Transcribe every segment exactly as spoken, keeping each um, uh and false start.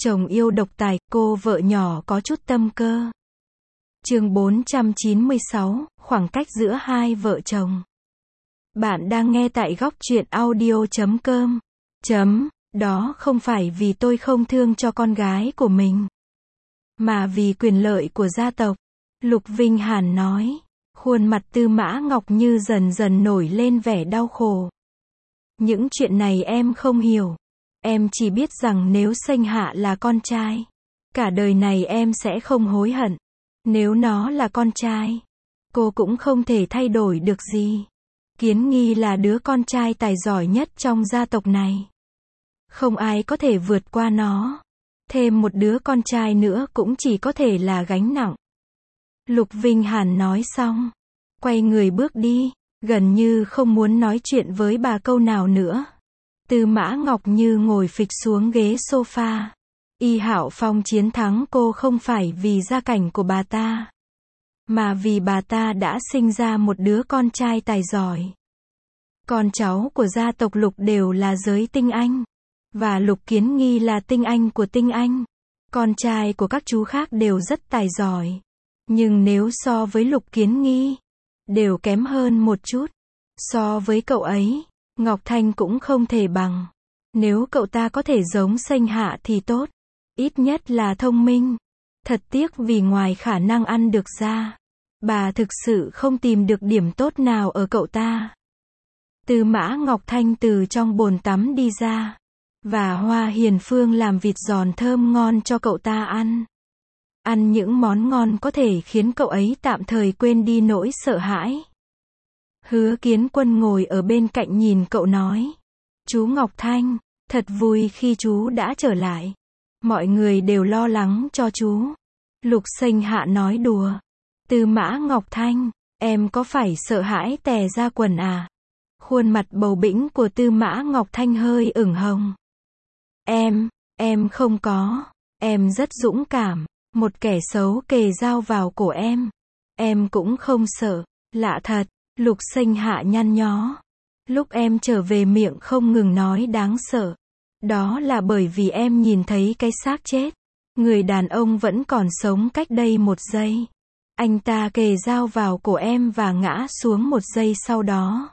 Chồng yêu độc tài, cô vợ nhỏ có chút tâm cơ. Chương bốn trăm chín mươi sáu, khoảng cách giữa hai vợ chồng. Bạn đang nghe tại góc truyện audio chấm com. Chấm, đó không phải vì tôi không thương cho con gái của mình, mà vì quyền lợi của gia tộc. Lục Vinh Hàn nói. Khuôn mặt Tư Mã Ngọc Như dần dần nổi lên vẻ đau khổ. Những chuyện này em không hiểu. Em chỉ biết rằng nếu Sanh Hạ là con trai, cả đời này em sẽ không hối hận. Nếu nó là con trai, cô cũng không thể thay đổi được gì. Kiến Nghi là đứa con trai tài giỏi nhất trong gia tộc này. Không ai có thể vượt qua nó. Thêm một đứa con trai nữa cũng chỉ có thể là gánh nặng. Lục Vinh Hàn nói xong, quay người bước đi, gần như không muốn nói chuyện với bà câu nào nữa. Tư Mã Ngọc Như ngồi phịch xuống ghế sofa. Y Hạo Phong chiến thắng cô không phải vì gia cảnh của bà ta, mà vì bà ta đã sinh ra một đứa con trai tài giỏi. Con cháu của gia tộc Lục đều là giới tinh anh, và Lục Kiến Nghi là tinh anh của tinh anh. Con trai của các chú khác đều rất tài giỏi, nhưng nếu so với Lục Kiến Nghi, đều kém hơn một chút. So với cậu ấy, Ngọc Thanh cũng không thể bằng. Nếu cậu ta có thể giống Sanh Hạ thì tốt, ít nhất là thông minh. Thật tiếc vì ngoài khả năng ăn được ra, bà thực sự không tìm được điểm tốt nào ở cậu ta. Tư Mã Ngọc Thanh từ trong bồn tắm đi ra, và Hoa Hiền Phương làm vịt giòn thơm ngon cho cậu ta ăn. Ăn những món ngon có thể khiến cậu ấy tạm thời quên đi nỗi sợ hãi. Hứa Kiến Quân ngồi ở bên cạnh nhìn cậu nói. Chú Ngọc Thanh, thật vui khi chú đã trở lại. Mọi người đều lo lắng cho chú. Lục Sanh Hạ nói đùa. Tư Mã Ngọc Thanh, em có phải sợ hãi tè ra quần à? Khuôn mặt bầu bĩnh của Tư Mã Ngọc Thanh hơi ửng hồng. Em, em không có. Em rất dũng cảm. Một kẻ xấu kề dao vào cổ em, em cũng không sợ. Lạ thật. Lục Sanh Hạ nhăn nhó. Lúc em trở về miệng không ngừng nói đáng sợ. Đó là bởi vì em nhìn thấy cái xác chết. Người đàn ông vẫn còn sống cách đây một giây. Anh ta kề dao vào cổ em và ngã xuống một giây sau đó.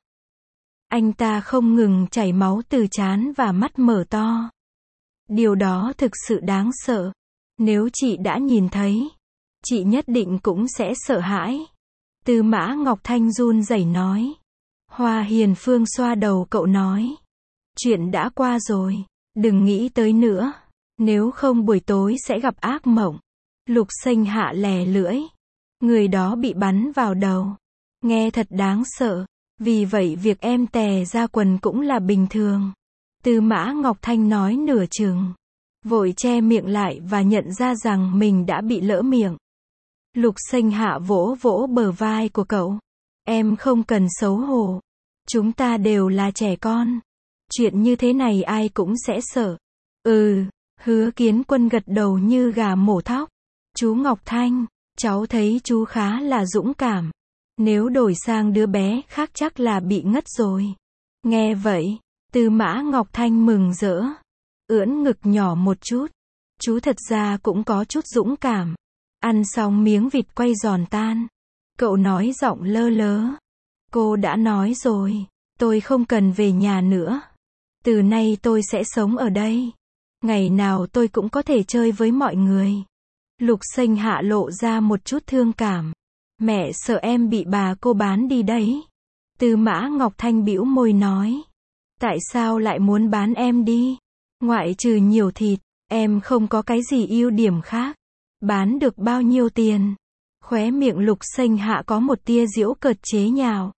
Anh ta không ngừng chảy máu từ trán và mắt mở to. Điều đó thực sự đáng sợ. Nếu chị đã nhìn thấy, chị nhất định cũng sẽ sợ hãi. Tư Mã Ngọc Thanh run rẩy nói. Hoa Hiền Phương xoa đầu cậu nói. Chuyện đã qua rồi, đừng nghĩ tới nữa. Nếu không buổi tối sẽ gặp ác mộng. Lục Sanh Hạ lè lưỡi. Người đó bị bắn vào đầu. Nghe thật đáng sợ. Vì vậy việc em tè ra quần cũng là bình thường. Tư Mã Ngọc Thanh nói nửa chừng, vội che miệng lại và nhận ra rằng mình đã bị lỡ miệng. Lục Sanh Hạ vỗ vỗ bờ vai của cậu. Em không cần xấu hổ. Chúng ta đều là trẻ con. Chuyện như thế này ai cũng sẽ sợ. Ừ, Hứa Kiến Quân gật đầu như gà mổ thóc. Chú Ngọc Thanh, cháu thấy chú khá là dũng cảm. Nếu đổi sang đứa bé khác chắc là bị ngất rồi. Nghe vậy, Tư Mã Ngọc Thanh mừng rỡ. Ưỡn ngực nhỏ một chút. Chú thật ra cũng có chút dũng cảm. Ăn xong miếng vịt quay giòn tan, cậu nói giọng lơ lớ. Cô đã nói rồi, tôi không cần về nhà nữa. Từ nay tôi sẽ sống ở đây. Ngày nào tôi cũng có thể chơi với mọi người. Lục Sanh Hạ lộ ra một chút thương cảm. Mẹ sợ em bị bà cô bán đi đấy. Tư Mã Ngọc Thanh bĩu môi nói. Tại sao lại muốn bán em đi? Ngoại trừ nhiều thịt, em không có cái gì ưu điểm khác. Bán được bao nhiêu tiền? Khóe miệng Lục Sanh Hạ có một tia giễu cợt chế nhạo.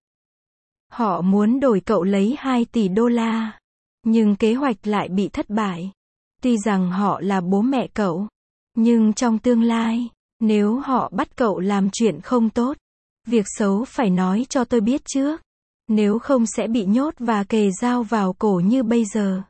Họ muốn đổi cậu lấy hai tỷ đô la. Nhưng kế hoạch lại bị thất bại. Tuy rằng họ là bố mẹ cậu, nhưng trong tương lai, nếu họ bắt cậu làm chuyện không tốt, việc xấu phải nói cho tôi biết trước. Nếu không sẽ bị nhốt và kề dao vào cổ như bây giờ.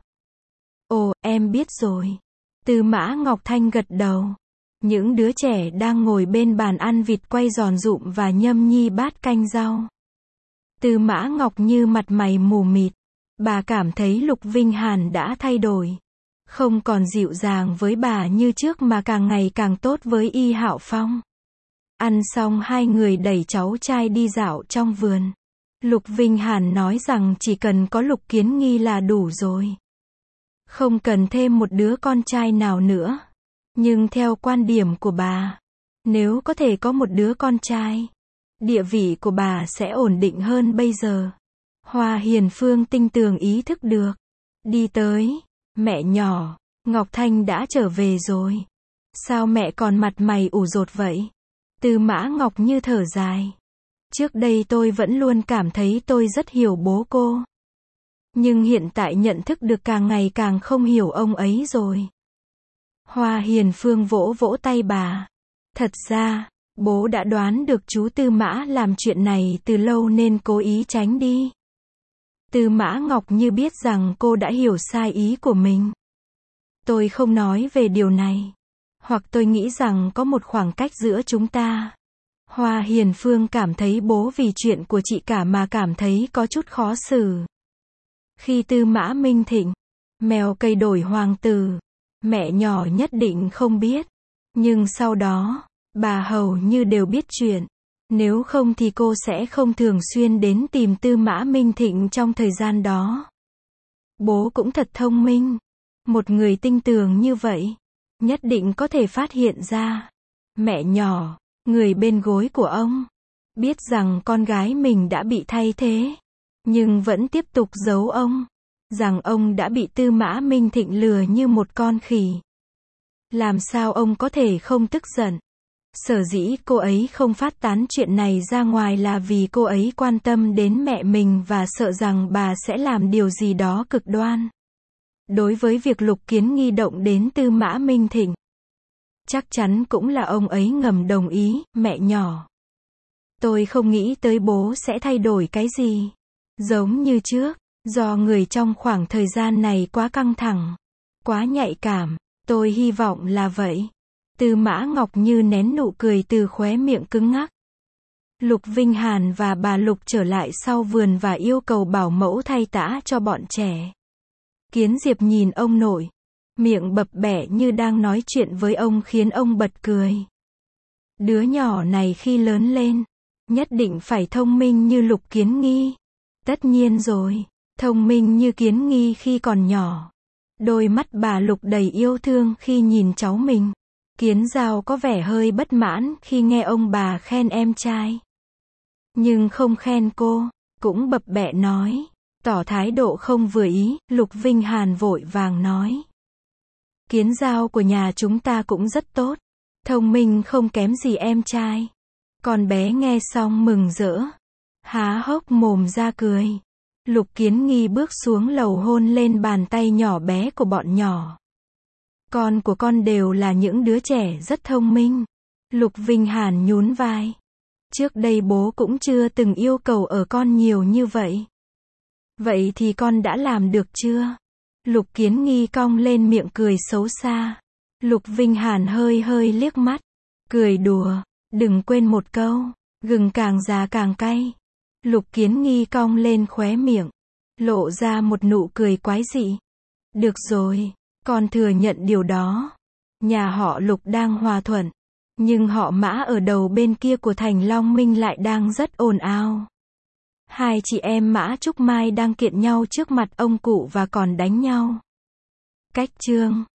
Ồ, em biết rồi. Tư Mã Ngọc Thanh gật đầu. Những đứa trẻ đang ngồi bên bàn ăn vịt quay giòn rụm và nhâm nhi bát canh rau. Tư Mã Ngọc Như mặt mày mù mịt. Bà cảm thấy Lục Vinh Hàn đã thay đổi. Không còn dịu dàng với bà như trước mà càng ngày càng tốt với Y Hạo Phong. Ăn xong hai người đẩy cháu trai đi dạo trong vườn. Lục Vinh Hàn nói rằng chỉ cần có Lục Kiến Nghi là đủ rồi. Không cần thêm một đứa con trai nào nữa. Nhưng theo quan điểm của bà, nếu có thể có một đứa con trai, địa vị của bà sẽ ổn định hơn bây giờ. Hoa Hiền Phương tinh tường ý thức được. Đi tới, mẹ nhỏ, Ngọc Thanh đã trở về rồi. Sao mẹ còn mặt mày ủ rột vậy? Tư Mã Ngọc Như thở dài. Trước đây tôi vẫn luôn cảm thấy tôi rất hiểu bố cô. Nhưng hiện tại nhận thức được càng ngày càng không hiểu ông ấy rồi. Hoa Hiền Phương vỗ vỗ tay bà. Thật ra, bố đã đoán được chú Tư Mã làm chuyện này từ lâu nên cố ý tránh đi. Tư Mã Ngọc Như biết rằng cô đã hiểu sai ý của mình. Tôi không nói về điều này. Hoặc tôi nghĩ rằng có một khoảng cách giữa chúng ta. Hoa Hiền Phương cảm thấy bố vì chuyện của chị cả mà cảm thấy có chút khó xử. Khi Tư Mã Minh Thịnh, mèo cây đổi hoàng tử, mẹ nhỏ nhất định không biết. Nhưng sau đó, bà hầu như đều biết chuyện. Nếu không thì cô sẽ không thường xuyên đến tìm Tư Mã Minh Thịnh trong thời gian đó. Bố cũng thật thông minh. Một người tinh tường như vậy, nhất định có thể phát hiện ra. Mẹ nhỏ, người bên gối của ông, biết rằng con gái mình đã bị thay thế, nhưng vẫn tiếp tục giấu ông, rằng ông đã bị Tư Mã Minh Thịnh lừa như một con khỉ. Làm sao ông có thể không tức giận? Sở dĩ cô ấy không phát tán chuyện này ra ngoài là vì cô ấy quan tâm đến mẹ mình và sợ rằng bà sẽ làm điều gì đó cực đoan. Đối với việc Lục Kiến Nghi động đến Tư Mã Minh Thịnh, chắc chắn cũng là ông ấy ngầm đồng ý. Mẹ nhỏ, tôi không nghĩ tới bố sẽ thay đổi cái gì. Giống như trước, do người trong khoảng thời gian này quá căng thẳng, quá nhạy cảm, tôi hy vọng là vậy. Tư Mã Ngọc Như nén nụ cười từ khóe miệng cứng ngắc. Lục Vinh Hàn và bà Lục trở lại sau vườn và yêu cầu bảo mẫu thay tã cho bọn trẻ. Kiến Diệp nhìn ông nội, miệng bập bẹ như đang nói chuyện với ông khiến ông bật cười. Đứa nhỏ này khi lớn lên, nhất định phải thông minh như Lục Kiến Nghi. Tất nhiên rồi, thông minh như Kiến Nghi khi còn nhỏ. Đôi mắt bà Lục đầy yêu thương khi nhìn cháu mình. Kiến Giao có vẻ hơi bất mãn khi nghe ông bà khen em trai. Nhưng không khen cô, cũng bập bẹ nói, tỏ thái độ không vừa ý. Lục Vinh Hàn vội vàng nói. Kiến Giao của nhà chúng ta cũng rất tốt, thông minh không kém gì em trai. Con bé nghe xong mừng rỡ, há hốc mồm ra cười. Lục Kiến Nghi bước xuống lầu hôn lên bàn tay nhỏ bé của bọn nhỏ. Con của con đều là những đứa trẻ rất thông minh. Lục Vinh Hàn nhún vai. Trước đây bố cũng chưa từng yêu cầu ở con nhiều như vậy. Vậy thì con đã làm được chưa? Lục Kiến Nghi cong lên miệng cười xấu xa. Lục Vinh Hàn hơi hơi liếc mắt, cười đùa, đừng quên một câu, gừng càng già càng cay. Lục Kiến Nghi cong lên khóe miệng, lộ ra một nụ cười quái dị. Được rồi, con thừa nhận điều đó. Nhà họ Lục đang hòa thuận, nhưng họ Mã ở đầu bên kia của thành Long Minh lại đang rất ồn ào. Hai chị em Mã Trúc Mai đang kiện nhau trước mặt ông cụ và còn đánh nhau. Cách chương